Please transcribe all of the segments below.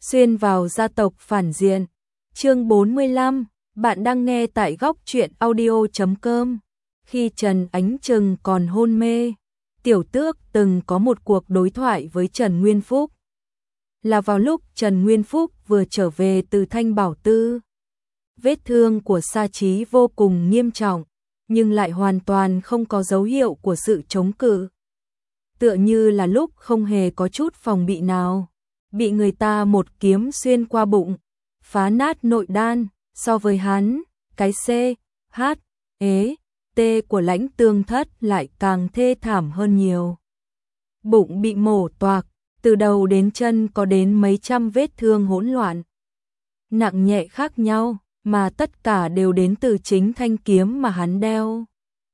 Xuyên vào gia tộc phản diện. Chương 45, bạn đang nghe tại góc truyện audio.com. Khi Trần Ánh Trừng còn hôn mê, Tiểu Tước từng có một cuộc đối thoại với Trần Nguyên Phúc. Là vào lúc Trần Nguyên Phúc vừa trở về từ Thanh Bảo Tư. Vết thương của Sa Chí vô cùng nghiêm trọng, nhưng lại hoàn toàn không có dấu hiệu của sự chống cự. Tựa như là lúc không hề có chút phòng bị nào, bị người ta một kiếm xuyên qua bụng, phá nát nội đan. So với hắn, cái C, H, E, T của Lãnh Tương Thất lại càng thê thảm hơn nhiều. Bụng bị mổ toạc, từ đầu đến chân có đến mấy trăm vết thương hỗn loạn, nặng nhẹ khác nhau, mà tất cả đều đến từ chính thanh kiếm mà hắn đeo.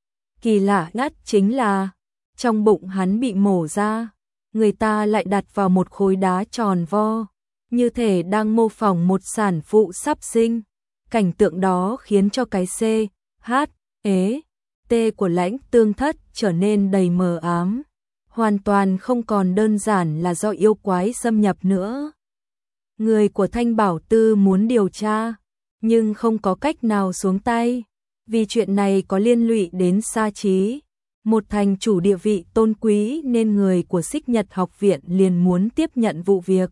Kỳ lạ nhất chính là, trong bụng hắn bị mổ ra, người ta lại đặt vào một khối đá tròn vo, như thể đang mô phỏng một sản phụ sắp sinh. Cảnh tượng đó khiến cho cái C, H, E, T của Lãnh Tương Thất trở nên đầy mờ ám, hoàn toàn không còn đơn giản là do yêu quái xâm nhập nữa. Người của Thanh Bảo Tư muốn điều tra, nhưng không có cách nào xuống tay, vì chuyện này có liên lụy đến Sa Chí, một thành chủ địa vị tôn quý, nên người của Xích Nhật học viện liền muốn tiếp nhận vụ việc.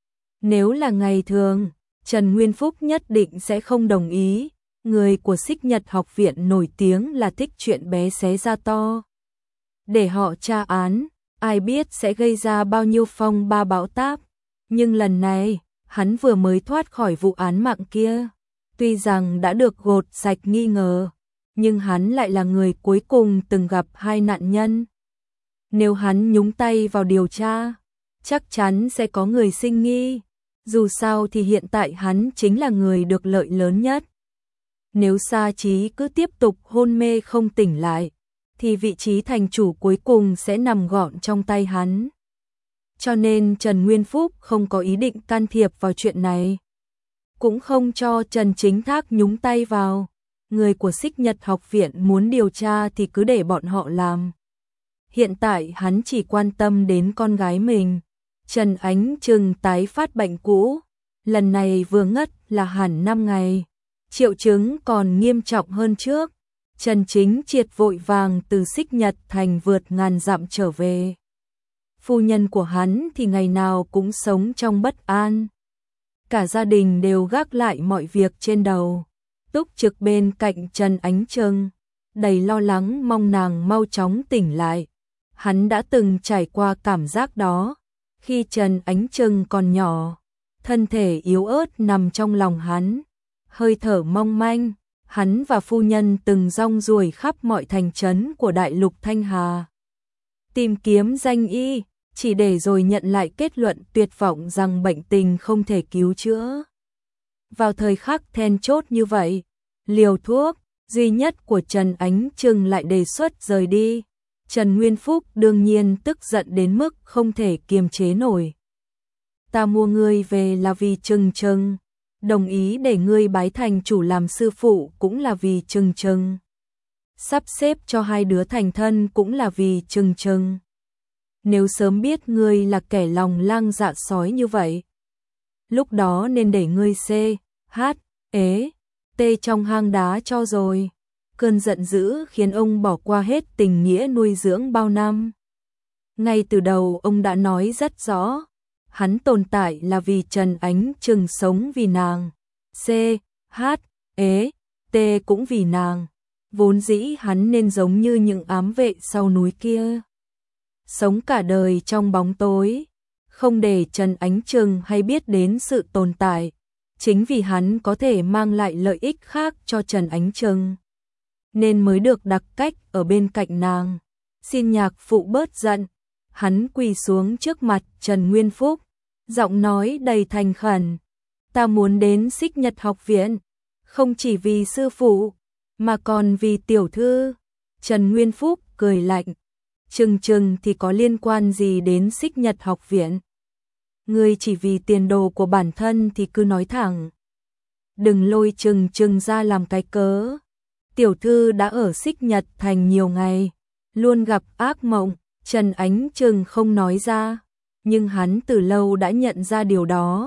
Nếu là ngày thường, Trần Nguyên Phúc nhất định sẽ không đồng ý, người của Xích Nhật học viện nổi tiếng là thích chuyện bé xé ra to. Để họ tra án, ai biết sẽ gây ra bao nhiêu phong ba bão táp, nhưng lần này, hắn vừa mới thoát khỏi vụ án mạng kia. Tuy rằng đã được gột sạch nghi ngờ, nhưng hắn lại là người cuối cùng từng gặp hai nạn nhân. Nếu hắn nhúng tay vào điều tra, chắc chắn sẽ có người sinh nghi. Dù sao thì hiện tại hắn chính là người được lợi lớn nhất. Nếu Sa Chí cứ tiếp tục hôn mê không tỉnh lại, thì vị trí thành chủ cuối cùng sẽ nằm gọn trong tay hắn. Cho nên Trần Nguyên Phúc không có ý định can thiệp vào chuyện này, cũng không cho Trần Chính Thác nhúng tay vào. Người của Xích Nhật học viện muốn điều tra thì cứ để bọn họ làm. Hiện tại hắn chỉ quan tâm đến con gái mình. Trần Ánh Trừng tái phát bệnh cũ, lần này vừa ngất là hẳn 5 ngày, triệu chứng còn nghiêm trọng hơn trước. Trần Chính Triệt vội vàng từ Xích Nhật thành vượt ngàn dặm trở về. Phu nhân của hắn thì ngày nào cũng sống trong bất an. Cả gia đình đều gác lại mọi việc trên đầu, túc trực bên cạnh Trần Ánh Trừng, đầy lo lắng mong nàng mau chóng tỉnh lại. Hắn đã từng trải qua cảm giác đó. Khi Trần Ánh Trừng còn nhỏ, thân thể yếu ớt nằm trong lòng hắn, hơi thở mong manh, hắn và phu nhân từng rong ruổi khắp mọi thành trấn của đại lục Thanh Hà, tìm kiếm danh y, chỉ để rồi nhận lại kết luận tuyệt vọng rằng bệnh tình không thể cứu chữa. Vào thời khắc then chốt như vậy, liều thuốc duy nhất của Trần Ánh Trừng lại đề xuất rời đi. Trần Nguyên Phúc đương nhiên tức giận đến mức không thể kiềm chế nổi. Ta mua ngươi về là vì Trừng Trừng, đồng ý để ngươi bái thành chủ làm sư phụ cũng là vì Trừng Trừng, sắp xếp cho hai đứa thành thân cũng là vì Trừng Trừng. Nếu sớm biết ngươi là kẻ lòng lang dạ sói như vậy, lúc đó nên để ngươi C, H, E, T trong hang đá cho rồi. Cơn giận dữ khiến ông bỏ qua hết tình nghĩa nuôi dưỡng bao năm. Ngay từ đầu ông đã nói rất rõ, hắn tồn tại là vì Trần Ánh Trừng, sống vì nàng. C, H, E, T cũng vì nàng. Vốn dĩ hắn nên giống như những ám vệ sau núi kia, sống cả đời trong bóng tối, không để Trần Ánh Trừng hay biết đến sự tồn tại. Chính vì hắn có thể mang lại lợi ích khác cho Trần Ánh Trừng, nên mới được đặc cách ở bên cạnh nàng. Xin nhạc phụ bớt giận. Hắn quỳ xuống trước mặt Trần Nguyên Phúc, giọng nói đầy thành khẩn. Ta muốn đến Xích Nhật học viện, không chỉ vì sư phụ, mà còn vì tiểu thư. Trần Nguyên Phúc cười lạnh. Trừng Trừng thì có liên quan gì đến Xích Nhật học viện? Ngươi chỉ vì tiền đồ của bản thân thì cứ nói thẳng, đừng lôi Trừng Trừng ra làm cái cớ. Tiểu thư đã ở Xích Nhật thành nhiều ngày, luôn gặp ác mộng. Trần Ánh Trừng không nói ra, nhưng hắn từ lâu đã nhận ra điều đó.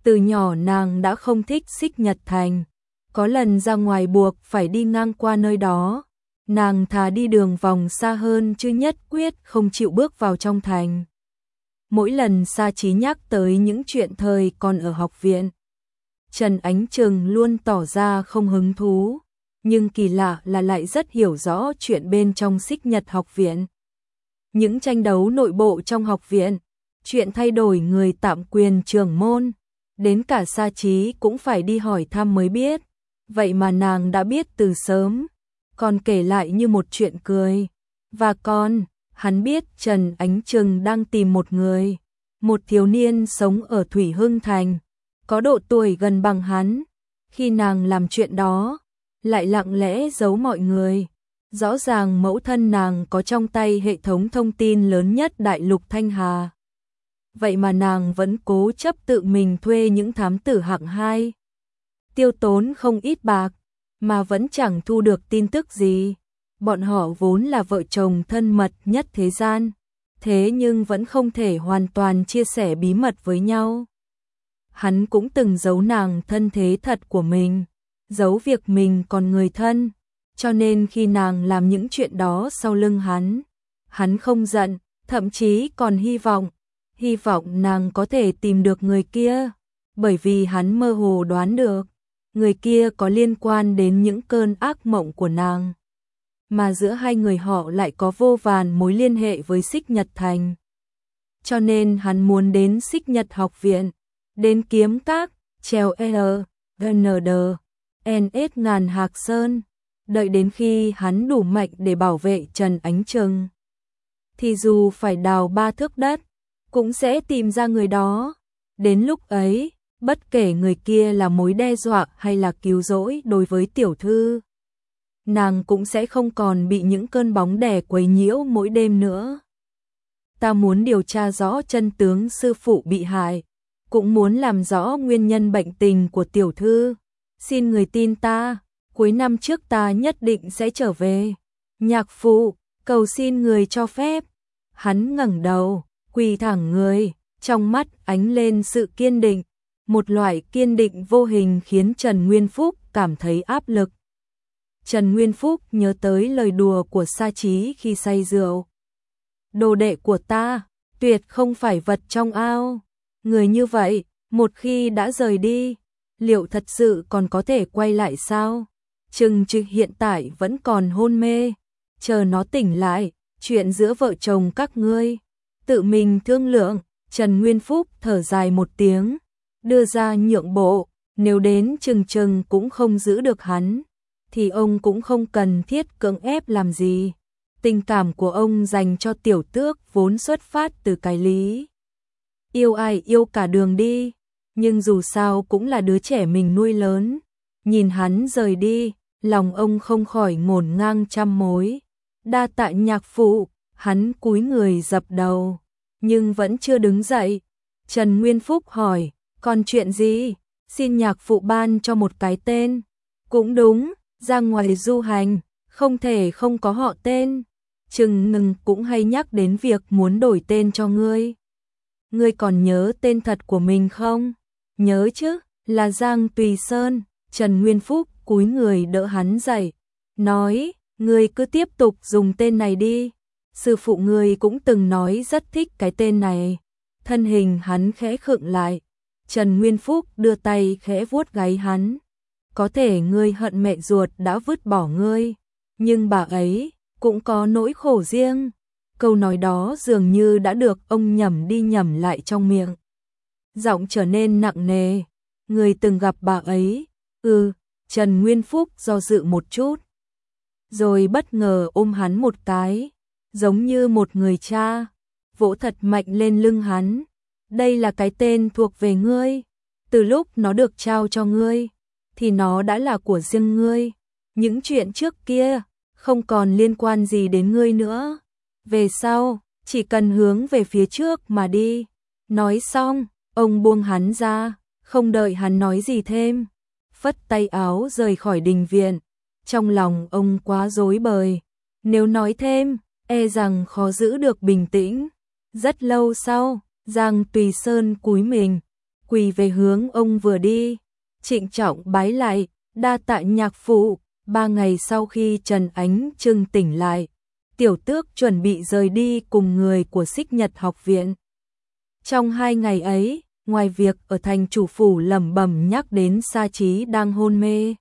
Từ nhỏ nàng đã không thích Xích Nhật Thành, có lần ra ngoài buộc phải đi ngang qua nơi đó, nàng thà đi đường vòng xa hơn chứ nhất quyết không chịu bước vào trong thành. Mỗi lần Sa Chí nhắc tới những chuyện thời còn ở học viện, Trần Ánh Trừng luôn tỏ ra không hứng thú, nhưng kỳ lạ là lại rất hiểu rõ chuyện bên trong Xích Nhật học viện. Những tranh đấu nội bộ trong học viện, chuyện thay đổi người tạm quyền trưởng môn, đến cả Sa Chí cũng phải đi hỏi thăm mới biết, vậy mà nàng đã biết từ sớm, còn kể lại như một chuyện cười. Và còn, hắn biết Trần Ánh Trừng đang tìm một người, một thiếu niên sống ở Thủy Hưng Thành, có độ tuổi gần bằng hắn. Khi nàng làm chuyện đó, lại lặng lẽ giấu mọi người. Rõ ràng mẫu thân nàng có trong tay hệ thống thông tin lớn nhất đại lục Thanh Hà. Vậy mà nàng vẫn cố chấp tự mình thuê những thám tử hạng 2. Tiêu tốn không ít bạc, mà vẫn chẳng thu được tin tức gì. Bọn họ vốn là vợ chồng thân mật nhất thế gian, thế nhưng vẫn không thể hoàn toàn chia sẻ bí mật với nhau. Hắn cũng từng giấu nàng thân thế thật của mình, giấu việc mình còn người thân, cho nên khi nàng làm những chuyện đó sau lưng hắn không giận, thậm chí còn hy vọng nàng có thể tìm được người kia, bởi vì hắn mơ hồ đoán được, người kia có liên quan đến những cơn ác mộng của nàng. Mà giữa hai người họ lại có vô vàn mối liên hệ với Xích Nhật Thành. Cho nên hắn muốn đến Xích Nhật học viện, đến kiếm các, trèo GND, NS ngàn Hạc Sơn, đợi đến khi hắn đủ mạnh để bảo vệ Trần Ánh Trừng. Thì dù phải đào 3 thước đất, cũng sẽ tìm ra người đó. Đến lúc ấy, bất kể người kia là mối đe dọa hay là cứu rỗi đối với tiểu thư, nàng cũng sẽ không còn bị những cơn bóng đè quấy nhiễu mỗi đêm nữa. Ta muốn điều tra rõ chân tướng sư phụ bị hại, cũng muốn làm rõ nguyên nhân bệnh tình của tiểu thư. Xin người tin ta, cuối năm trước ta nhất định sẽ trở về. Nhạc phụ, cầu xin người cho phép. Hắn ngẩng đầu, quỳ thẳng người, trong mắt ánh lên sự kiên định, một loại kiên định vô hình khiến Trần Nguyên Phúc cảm thấy áp lực. Trần Nguyên Phúc nhớ tới lời đùa của Sa Chí khi say rượu. Đồ đệ của ta, tuyệt không phải vật trong ao. Người như vậy, một khi đã rời đi, liệu thật sự còn có thể quay lại sao? Chừng trực hiện tại vẫn còn hôn mê, chờ nó tỉnh lại, chuyện giữa vợ chồng các ngươi, tự mình thương lượng. Trần Nguyên Phúc thở dài một tiếng, đưa ra nhượng bộ, nếu đến chừng cũng không giữ được hắn, thì ông cũng không cần thiết cưỡng ép làm gì. Tình cảm của ông dành cho tiểu tước vốn xuất phát từ cái lý yêu ai yêu cả đường đi, nhưng dù sao cũng là đứa trẻ mình nuôi lớn. Nhìn hắn rời đi, lòng ông không khỏi ngổn ngang trăm mối. Đa tạ nhạc phụ, hắn cúi người dập đầu, nhưng vẫn chưa đứng dậy. Trần Nguyên Phúc hỏi, còn chuyện gì? Xin nhạc phụ ban cho một cái tên. Cũng đúng, ra ngoài du hành, không thể không có họ tên. Chừng ngừng cũng hay nhắc đến việc muốn đổi tên cho ngươi. Ngươi còn nhớ tên thật của mình không? Nhớ chứ, là Giang Tùy Sơn. Trần Nguyên Phúc cúi người đỡ hắn dậy, nói, ngươi cứ tiếp tục dùng tên này đi. Sư phụ ngươi cũng từng nói rất thích cái tên này. Thân hình hắn khẽ khựng lại. Trần Nguyên Phúc đưa tay khẽ vuốt gáy hắn. Có thể ngươi hận mẹ ruột đã vứt bỏ ngươi, nhưng bà ấy cũng có nỗi khổ riêng. Câu nói đó dường như đã được ông nhẩm đi nhẩm lại trong miệng. Giọng trở nên nặng nề. Người từng gặp bà ấy? Trần Nguyên Phúc do dự một chút, rồi bất ngờ ôm hắn một cái, giống như một người cha, vỗ thật mạnh lên lưng hắn. Đây là cái tên thuộc về ngươi. Từ lúc nó được trao cho ngươi, thì nó đã là của riêng ngươi. Những chuyện trước kia không còn liên quan gì đến ngươi nữa. Về sau, chỉ cần hướng về phía trước mà đi. Nói xong, ông buông hắn ra, không đợi hắn nói gì thêm, phất tay áo rời khỏi đình viện. Trong lòng ông quá rối bời, nếu nói thêm, e rằng khó giữ được bình tĩnh. Rất lâu sau, Giang Tùy Sơn cúi mình, quỳ về hướng ông vừa đi, trịnh trọng bái lại, đa tạ nhạc phụ. 3 ngày sau khi Trần Ánh Trưng tỉnh lại, Tiểu Tước chuẩn bị rời đi cùng người của Xích Nhật học viện. Trong 2 ngày ấy, ngoài việc ở thành chủ phủ lẩm bẩm nhắc đến Sa Chí đang hôn mê,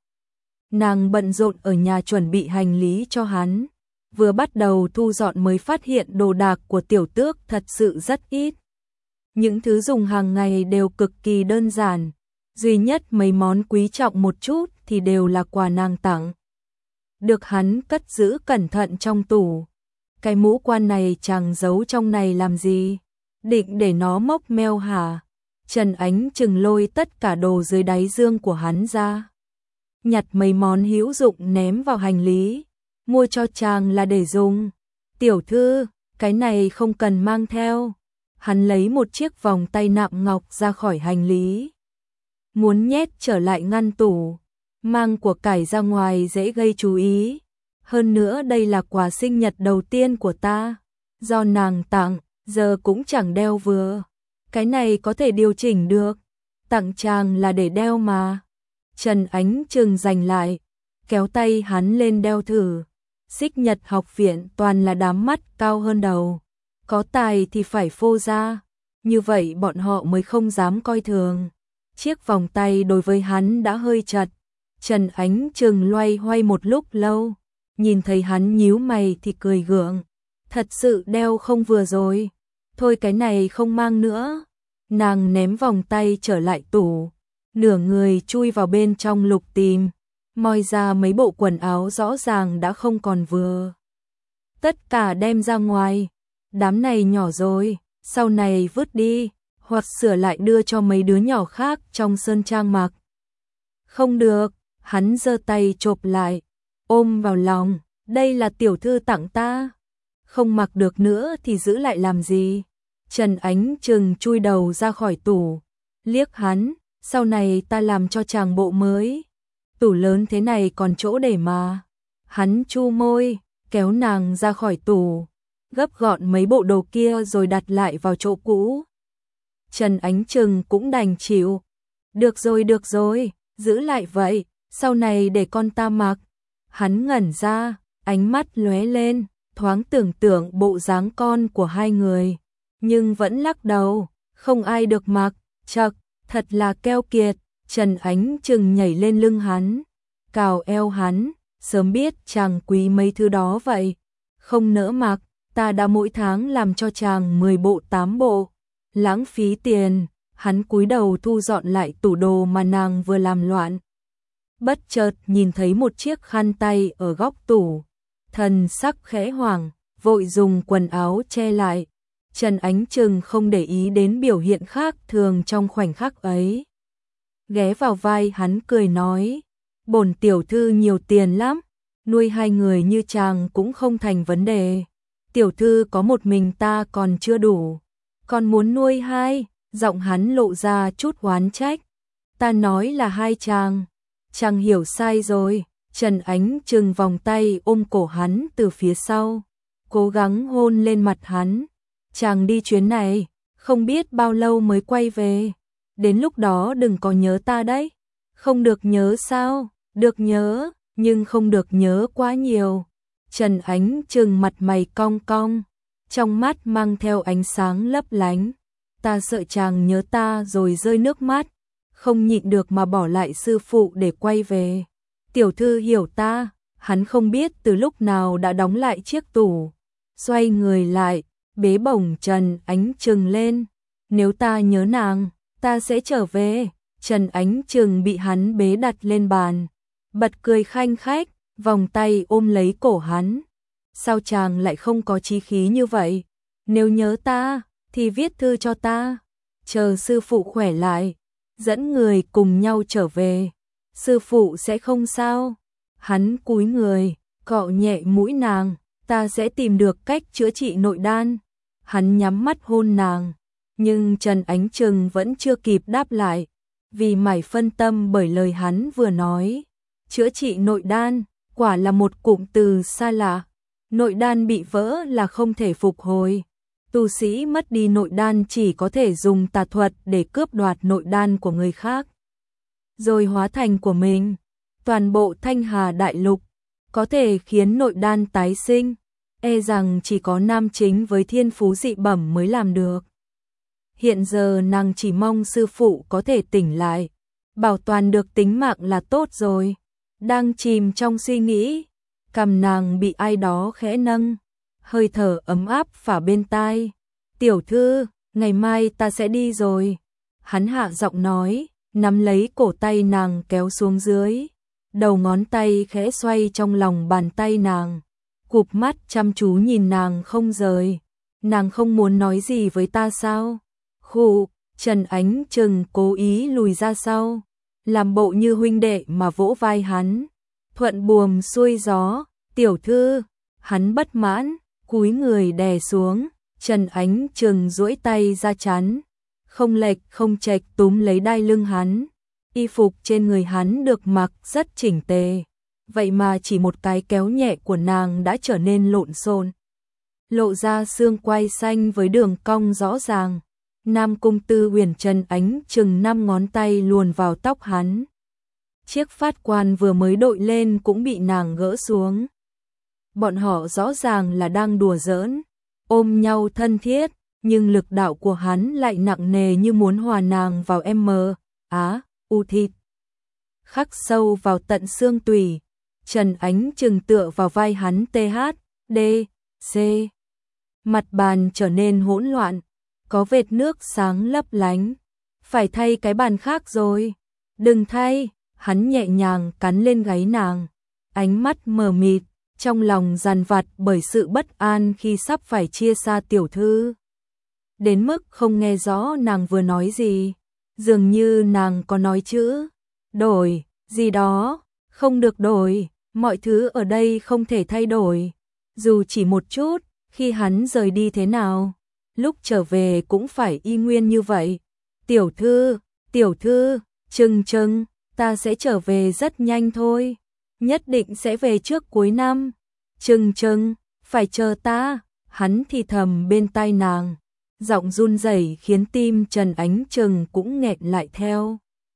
nàng bận rộn ở nhà chuẩn bị hành lý cho hắn. Vừa bắt đầu thu dọn mới phát hiện đồ đạc của Tiểu Tước thật sự rất ít. Những thứ dùng hàng ngày đều cực kỳ đơn giản, duy nhất mấy món quý trọng một chút thì đều là quà nàng tặng. Được hắn cất giữ cẩn thận trong tủ. Cái mũ quan này chàng giấu trong này làm gì? Định để nó mốc meo hả? Trần Ánh Trừng lôi tất cả đồ dưới đáy dương của hắn ra, nhặt mấy món hữu dụng ném vào hành lý. Mua cho chàng là để dùng. Tiểu thư, cái này không cần mang theo. Hắn lấy một chiếc vòng tay nạm ngọc ra khỏi hành lý, muốn nhét trở lại ngăn tủ. Mang của cải ra ngoài dễ gây chú ý. Hơn nữa đây là quà sinh nhật đầu tiên của ta, do nàng tặng, giờ cũng chẳng đeo vừa. Cái này có thể điều chỉnh được. Tặng chàng là để đeo mà. Trần Ánh Trừng giành lại, kéo tay hắn lên đeo thử. Xích Nhật học viện toàn là đám mắt cao hơn đầu. Có tài thì phải phô ra, như vậy bọn họ mới không dám coi thường. Chiếc vòng tay đối với hắn đã hơi chật. Trần Ánh Trừng loay hoay một lúc lâu, nhìn thấy hắn nhíu mày thì cười gượng. Thật sự đeo không vừa rồi. Thôi cái này không mang nữa. Nàng ném vòng tay trở lại tủ, nửa người chui vào bên trong lục tìm, moi ra mấy bộ quần áo rõ ràng đã không còn vừa. Tất cả đem ra ngoài. Đám này nhỏ rồi, sau này vứt đi, hoặc sửa lại đưa cho mấy đứa nhỏ khác trong sơn trang mặc. Không được, hắn giơ tay chộp lại, ôm vào lòng, đây là tiểu thư tặng ta. Không mặc được nữa thì giữ lại làm gì? Trần Ánh Trừng chui đầu ra khỏi tủ, liếc hắn, sau này ta làm cho chàng bộ mới. Tủ lớn thế này còn chỗ để mà. Hắn chu môi, kéo nàng ra khỏi tủ, gấp gọn mấy bộ đồ kia rồi đặt lại vào chỗ cũ. Trần Ánh Trừng cũng đành chịu. Được rồi, giữ lại vậy, sau này để con ta mặc. Hắn ngẩn ra, ánh mắt lóe lên, thoáng tưởng tượng bộ dáng con của hai người, nhưng vẫn lắc đầu, không ai được mặc. Chậc, thật là keo kiệt. Trần Ánh Trừng nhảy lên lưng hắn, cào eo hắn, sớm biết chàng quý mấy thứ đó vậy, không nỡ mặc. Ta đã mỗi tháng làm cho chàng 10 bộ 8 bộ, lãng phí tiền. Hắn cúi đầu thu dọn lại tủ đồ mà nàng vừa làm loạn. Bất chợt nhìn thấy một chiếc khăn tay ở góc tủ, thần sắc khẽ hoảng, vội dùng quần áo che lại. Trần Ánh Trừng không để ý đến biểu hiện khác thường trong khoảnh khắc ấy, ghé vào vai hắn cười nói, bổn tiểu thư nhiều tiền lắm, nuôi hai người như chàng cũng không thành vấn đề. Tiểu thư có một mình ta còn chưa đủ, còn muốn nuôi hai. Giọng hắn lộ ra chút oán trách. Ta nói là hai chàng. Chàng hiểu sai rồi. Trần Ánh Trừng vòng tay ôm cổ hắn từ phía sau, cố gắng hôn lên mặt hắn. Chàng đi chuyến này, không biết bao lâu mới quay về. Đến lúc đó đừng có nhớ ta đấy. Không được nhớ sao? Được nhớ, nhưng không được nhớ quá nhiều. Trần Ánh Trừng mặt mày cong cong, trong mắt mang theo ánh sáng lấp lánh. Ta sợ chàng nhớ ta rồi rơi nước mắt, không nhịn được mà bỏ lại sư phụ để quay về. Tiểu thư hiểu ta. Hắn không biết từ lúc nào đã đóng lại chiếc tủ, xoay người lại, bế bổng Trần Ánh Trừng lên. Nếu ta nhớ nàng, ta sẽ trở về. Trần Ánh Trừng bị hắn bế đặt lên bàn, bật cười khanh khách, vòng tay ôm lấy cổ hắn. Sao chàng lại không có chí khí như vậy? Nếu nhớ ta thì viết thư cho ta, chờ sư phụ khỏe lại, dẫn người cùng nhau trở về. Sư phụ sẽ không sao. Hắn cúi người, cọ nhẹ mũi nàng, ta sẽ tìm được cách chữa trị nội đan. Hắn nhắm mắt hôn nàng, nhưng Trần Ánh Trừng vẫn chưa kịp đáp lại, vì mải phân tâm bởi lời hắn vừa nói. Chữa trị nội đan, quả là một cụm từ xa lạ. Nội đan bị vỡ là không thể phục hồi. Tu sĩ mất đi nội đan chỉ có thể dùng tà thuật để cướp đoạt nội đan của người khác, rồi hóa thành của mình. Toàn bộ Thanh Hà Đại Lục có thể khiến nội đan tái sinh, e rằng chỉ có nam chính với thiên phú dị bẩm mới làm được. Hiện giờ nàng chỉ mong sư phụ có thể tỉnh lại, bảo toàn được tính mạng là tốt rồi. Đang chìm trong suy nghĩ, cằm nàng bị ai đó khẽ nâng, hơi thở ấm áp phả bên tai. Tiểu thư, ngày mai ta sẽ đi rồi. Hắn hạ giọng nói, nắm lấy cổ tay nàng kéo xuống dưới. Đầu ngón tay khẽ xoay trong lòng bàn tay nàng, cụp mắt chăm chú nhìn nàng không rời. Nàng không muốn nói gì với ta sao? Khụ, Trần Ánh Trừng cố ý lùi ra sau, làm bộ như huynh đệ mà vỗ vai hắn. Thuận buồm xuôi gió, tiểu thư. Hắn bất mãn, cúi người đè xuống. Trần Ánh Trừng duỗi tay ra chắn, không lệch không chệch túm lấy đai lưng hắn. Y phục trên người hắn được mặc rất chỉnh tề, vậy mà chỉ một cái kéo nhẹ của nàng đã trở nên lộn xộn, lộ ra xương quai xanh với đường cong rõ ràng. Nam Cung Tư Huyền Trần Ánh Trừng 5 ngón tay luồn vào tóc hắn. Chiếc phát quan vừa mới đội lên cũng bị nàng gỡ xuống. Bọn họ rõ ràng là đang đùa giỡn, ôm nhau thân thiết, nhưng lực đạo của hắn lại nặng nề như muốn hòa nàng vào u thịt, khắc sâu vào tận xương tủy. Trần Ánh Trừng tựa vào vai hắn THDC. Mặt bàn trở nên hỗn loạn, có vệt nước sáng lấp lánh. Phải thay cái bàn khác rồi. Đừng thay. Hắn nhẹ nhàng cắn lên gáy nàng, ánh mắt mờ mịt, trong lòng dằn vặt bởi sự bất an khi sắp phải chia xa tiểu thư. Đến mức không nghe rõ nàng vừa nói gì, dường như nàng có nói chữ đổi gì đó. Không được đổi, mọi thứ ở đây không thể thay đổi, dù chỉ một chút. Khi hắn rời đi thế nào, lúc trở về cũng phải y nguyên như vậy. Tiểu thư, Trừng, ta sẽ trở về rất nhanh thôi, nhất định sẽ về trước cuối năm. Trừng, phải chờ ta. Hắn thì thầm bên tai nàng, giọng run rẩy khiến tim Trần Ánh Trừng cũng nghẹn lại theo.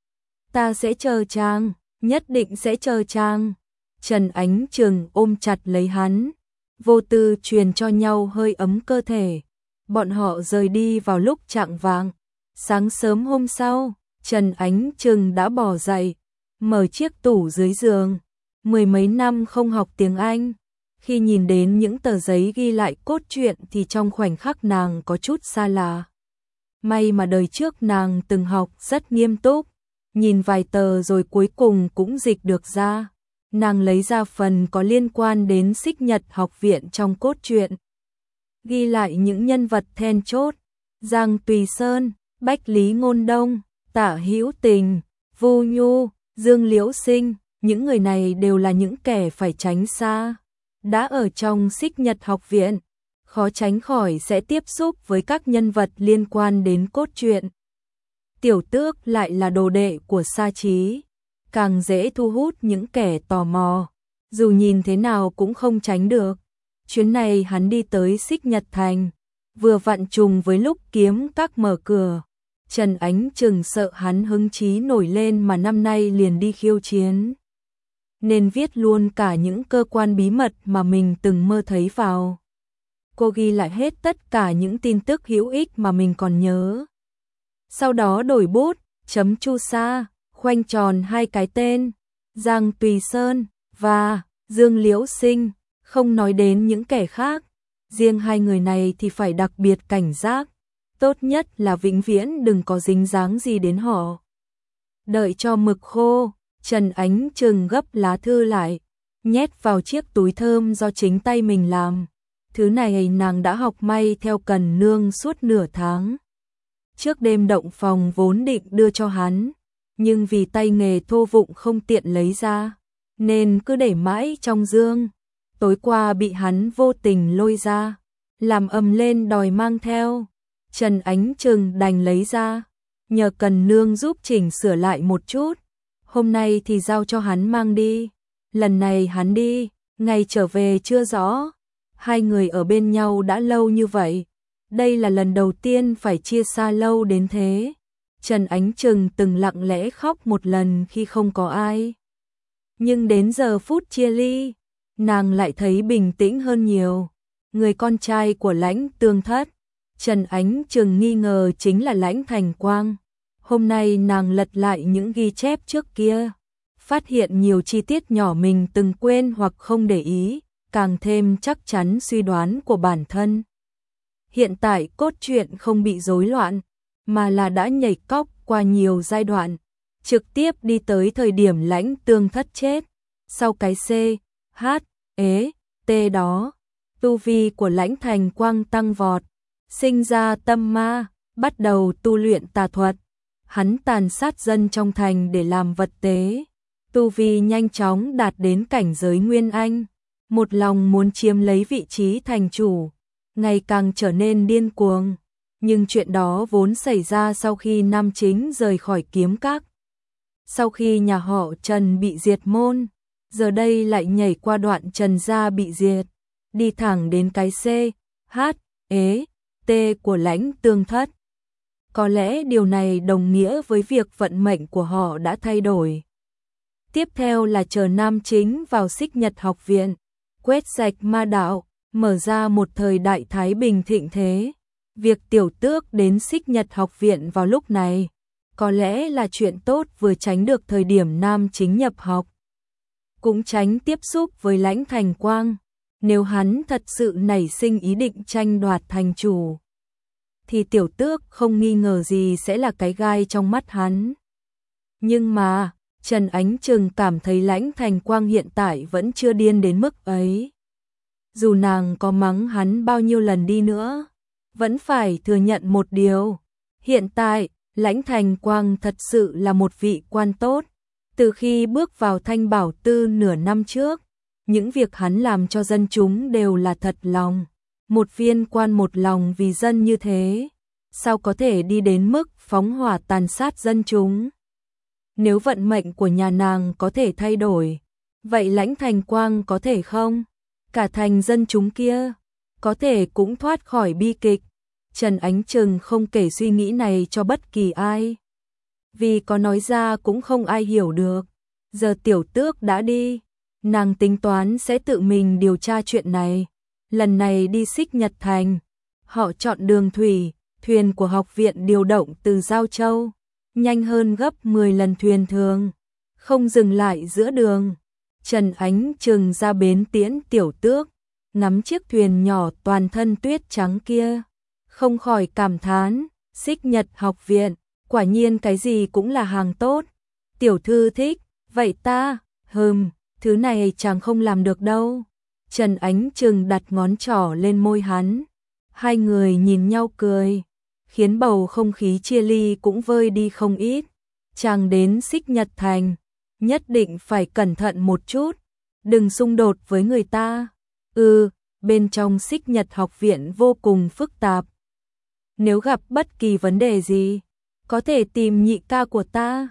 Ta sẽ chờ chàng, nhất định sẽ chờ chàng. Trần Ánh Trừng ôm chặt lấy hắn, vô tư truyền cho nhau hơi ấm cơ thể. Bọn họ rời đi vào lúc chạng vạng. Sáng sớm hôm sau, Trần Ánh Trừng đã bò dậy, mở chiếc tủ dưới giường. 10 mấy năm không học tiếng Anh, khi nhìn đến những tờ giấy ghi lại cốt truyện thì trong khoảnh khắc nàng có chút xa lạ. May mà đời trước nàng từng học rất nghiêm túc, nhìn vài tờ rồi cuối cùng cũng dịch được ra. Nàng lấy ra phần có liên quan đến Xích Nhật học viện trong cốt truyện, ghi lại những nhân vật then chốt: Giang Tùy Sơn, Bách Lý Ngôn Đông, Tả Hữu Tình, Vu Nhu, Dương Liễu Sinh. Những người này đều là những kẻ phải tránh xa. Đã ở trong Xích Nhật học viện, khó tránh khỏi sẽ tiếp xúc với các nhân vật liên quan đến cốt truyện. Tiểu Tước lại là đồ đệ của Sa Chí, càng dễ thu hút những kẻ tò mò, dù nhìn thế nào cũng không tránh được. Chuyến này hắn đi tới Xích Nhật Thành, vừa vặn trùng với lúc kiếm các mở cửa. Trần Ánh Trừng sợ hắn hứng chí nổi lên mà năm nay liền đi khiêu chiến, nên viết luôn cả những cơ quan bí mật mà mình từng mơ thấy vào. Cô ghi lại hết tất cả những tin tức hữu ích mà mình còn nhớ. Sau đó đổi bút, chấm chu sa, khoanh tròn 2 cái tên, Giang Tùy Sơn và Dương Liễu Sinh, không nói đến những kẻ khác. Riêng 2 người này thì phải đặc biệt cảnh giác, tốt nhất là vĩnh viễn đừng có dính dáng gì đến họ. Đợi cho mực khô, Trần Ánh Trừng gấp lá thư lại, nhét vào chiếc túi thơm do chính tay mình làm. Thứ này nàng đã học may theo Cần Nương suốt nửa tháng. Trước đêm động phòng vốn định đưa cho hắn, nhưng vì tay nghề thô vụng không tiện lấy ra, nên cứ để mãi trong dương. Tối qua bị hắn vô tình lôi ra, làm ầm lên đòi mang theo. Trần Ánh Trừng đành lấy ra, nhờ Cần Nương giúp chỉnh sửa lại một chút. Hôm nay thì giao cho hắn mang đi. Lần này hắn đi, ngày trở về chưa rõ. 2 người ở bên nhau đã lâu như vậy, Đây là lần đầu tiên phải chia xa lâu đến thế. Trần Ánh Trừng từng lặng lẽ khóc một lần khi không có ai. Nhưng đến giờ phút chia ly, nàng lại thấy bình tĩnh hơn nhiều. Người con trai của Lãnh Tương Thất, Trần Ánh Trừng nghi ngờ chính là Lãnh Thành Quang. Hôm nay nàng lật lại những ghi chép trước kia, phát hiện nhiều chi tiết nhỏ mình từng quên hoặc không để ý, càng thêm chắc chắn suy đoán của bản thân. Hiện tại cốt truyện không bị rối loạn, mà là đã nhảy cóc qua nhiều giai đoạn, trực tiếp đi tới thời điểm Lãnh Tương Thất chết. Sau cái C, H, E, T đó, tu vi của Lãnh Thành Quang tăng vọt, sinh ra tâm ma, bắt đầu tu luyện tà thuật. Hắn tàn sát dân trong thành để làm vật tế, tu vi nhanh chóng đạt đến cảnh giới Nguyên Anh, một lòng muốn chiếm lấy vị trí thành chủ, ngày càng trở nên điên cuồng. Nhưng chuyện đó vốn xảy ra sau khi Nam Chính rời khỏi Kiếm Các. Sau khi nhà họ Trần bị diệt môn, giờ đây lại nhảy qua đoạn Trần gia bị diệt, đi thẳng đến cái C, H, E, T của Lãnh Tương Thất. Có lẽ điều này đồng nghĩa với việc vận mệnh của họ đã thay đổi. Tiếp theo là chờ Nam Chính vào Xích Nhật học viện, quét sạch ma đạo, mở ra một thời đại thái bình thịnh thế. Việc Tiểu Tước đến Xích Nhật học viện vào lúc này, có lẽ là chuyện tốt, vừa tránh được thời điểm Nam Chính nhập học, cũng tránh tiếp xúc với Lãnh Thành Quang. Nếu hắn thật sự nảy sinh ý định tranh đoạt thành chủ, thì Tiểu Tước không nghi ngờ gì sẽ là cái gai trong mắt hắn. Nhưng mà, Trần Ánh Trừng cảm thấy Lãnh Thành Quang hiện tại vẫn chưa điên đến mức ấy. Dù nàng có mắng hắn bao nhiêu lần đi nữa, vẫn phải thừa nhận một điều. Hiện tại, Lãnh Thành Quang thật sự là một vị quan tốt. Từ khi bước vào Thanh Bảo Tư nửa năm trước, những việc hắn làm cho dân chúng đều là thật lòng. Một viên quan một lòng vì dân như thế, sao có thể đi đến mức phóng hỏa tàn sát dân chúng? Nếu vận mệnh của nhà nàng có thể thay đổi, vậy Lãnh Thành Quang có thể không? Cả thành dân chúng kia có thể cũng thoát khỏi bi kịch. Trần Ánh Trừng không kể suy nghĩ này cho bất kỳ ai, vì có nói ra cũng không ai hiểu được. Giờ Tiểu Tước đã đi, nàng tính toán sẽ tự mình điều tra chuyện này. Lần này đi Xích Nhật thành, họ chọn đường thủy, thuyền của học viện điều động từ Giao Châu, nhanh hơn gấp 10 lần thuyền thường, không dừng lại giữa đường. Trần Ánh Trừng ra bến tiễn Tiểu Tước, ngắm chiếc thuyền nhỏ toàn thân tuyết trắng kia, không khỏi cảm thán, Xích Nhật học viện, quả nhiên cái gì cũng là hàng tốt. Tiểu thư thích, vậy ta, thứ này chàng không làm được đâu. Trần Ánh Trừng đặt ngón trỏ lên môi hắn, hai người nhìn nhau cười, khiến bầu không khí chia ly cũng vơi đi không ít. Chàng đến Xích Nhật thành, nhất định phải cẩn thận một chút, đừng xung đột với người ta. Bên trong Xích Nhật học viện vô cùng phức tạp. Nếu gặp bất kỳ vấn đề gì, có thể tìm nhị ca của ta.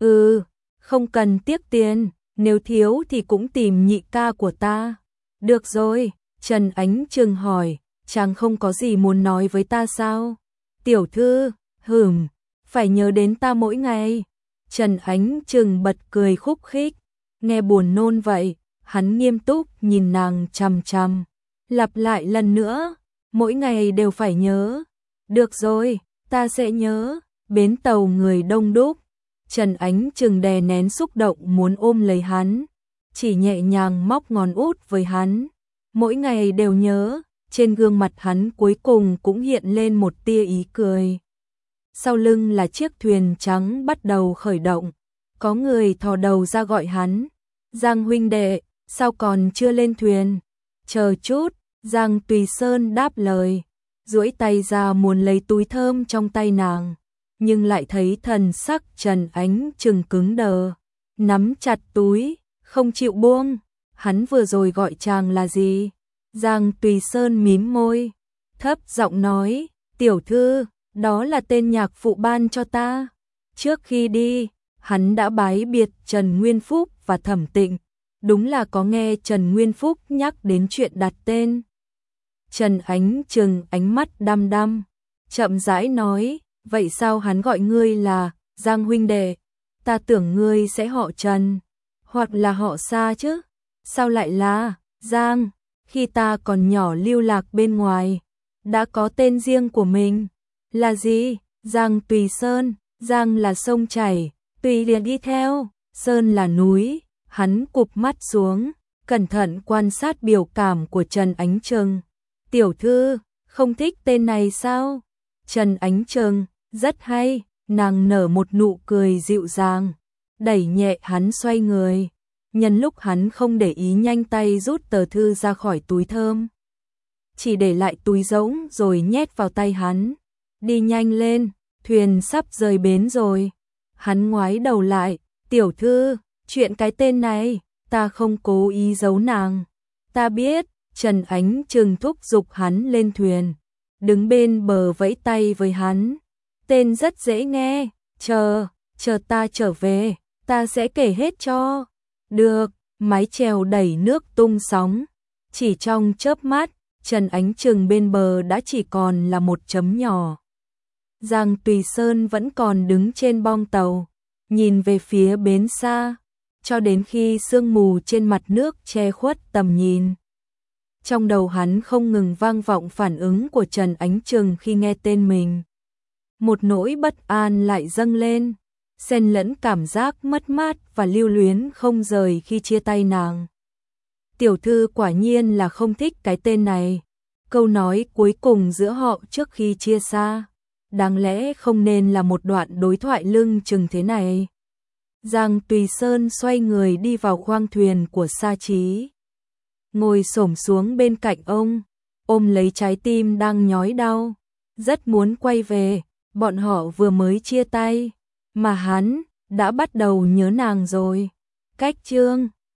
Không cần tiếc tiền, nếu thiếu thì cũng tìm nhị ca của ta. Được rồi, Trần Ánh Trừng hỏi, chàng không có gì muốn nói với ta sao? Tiểu thư, phải nhớ đến ta mỗi ngày. Trần Ánh Trừng bật cười khúc khích, nghe buồn nôn vậy. Hắn nghiêm túc nhìn nàng chằm chằm, lặp lại lần nữa, mỗi ngày đều phải nhớ. Được rồi, ta sẽ nhớ. Bến tàu người đông đúc, Trần Ánh Trừng đè nén xúc động muốn ôm lấy hắn, chỉ nhẹ nhàng móc ngón út với hắn. Mỗi ngày đều nhớ, trên gương mặt hắn cuối cùng cũng hiện lên một tia ý cười. Sau lưng là chiếc thuyền trắng bắt đầu khởi động, có người thò đầu ra gọi hắn, Giang huynh đệ, sao còn chưa lên thuyền? Chờ chút, Giang Tùy Sơn đáp lời, duỗi tay ra muốn lấy túi thơm trong tay nàng, nhưng lại thấy thần sắc Trần Ánh Trừng cứng đờ, nắm chặt túi, không chịu buông. Hắn vừa rồi gọi chàng là gì? Giang Tùy Sơn mím môi, thấp giọng nói, tiểu thư, đó là tên nhạc phụ ban cho ta. Trước khi đi, hắn đã bái biệt Trần Nguyên Phúc và Thẩm Tịnh, đúng là có nghe Trần Nguyên Phúc nhắc đến chuyện đặt tên Trần Ánh Trừng ánh mắt đăm đăm, chậm rãi nói, vậy sao hắn gọi ngươi là Giang huynh đệ? Ta tưởng ngươi sẽ họ Trần, hoặc là họ Sa chứ, sao lại là Giang? Khi ta còn nhỏ lưu lạc bên ngoài, đã có tên riêng của mình. Là gì? Giang Tùy Sơn. Giang là sông chảy, Tùy liền đi theo, Sơn là núi. Hắn cụp mắt xuống, cẩn thận quan sát biểu cảm của Trần Ánh Trừng. Tiểu thư, không thích tên này sao? Trần Ánh Trừng, rất hay. Nàng nở một nụ cười dịu dàng, đẩy nhẹ hắn xoay người. Nhân lúc hắn không để ý nhanh tay rút tờ thư ra khỏi túi thơm, chỉ để lại túi rỗng rồi nhét vào tay hắn. Đi nhanh lên, thuyền sắp rời bến rồi. Hắn ngoái đầu lại, tiểu thư, chuyện cái tên này, ta không cố ý giấu nàng. Ta biết. Trần Ánh Trừng thúc giục hắn lên thuyền, đứng bên bờ vẫy tay với hắn. Tên rất dễ nghe, chờ ta trở về, ta sẽ kể hết cho. Được, mái chèo đẩy nước tung sóng. Chỉ trong chớp mắt, Trần Ánh Trừng bên bờ đã chỉ còn là một chấm nhỏ. Giang Tùy Sơn vẫn còn đứng trên bong tàu, nhìn về phía bến xa, cho đến khi sương mù trên mặt nước che khuất tầm nhìn. Trong đầu hắn không ngừng vang vọng phản ứng của Trần Ánh Trừng khi nghe tên mình. Một nỗi bất an lại dâng lên, xen lẫn cảm giác mất mát và lưu luyến không rời khi chia tay nàng. Tiểu thư quả nhiên là không thích cái tên này. Câu nói cuối cùng giữa họ trước khi chia xa, đáng lẽ không nên là một đoạn đối thoại lưng chừng thế này. Giang Tùy Sơn xoay người đi vào khoang thuyền của Sa Chí, ngồi xổm xuống bên cạnh ông, ôm lấy trái tim đang nhói đau, rất muốn quay về. Bọn họ vừa mới chia tay, mà hắn đã bắt đầu nhớ nàng rồi. Cách chương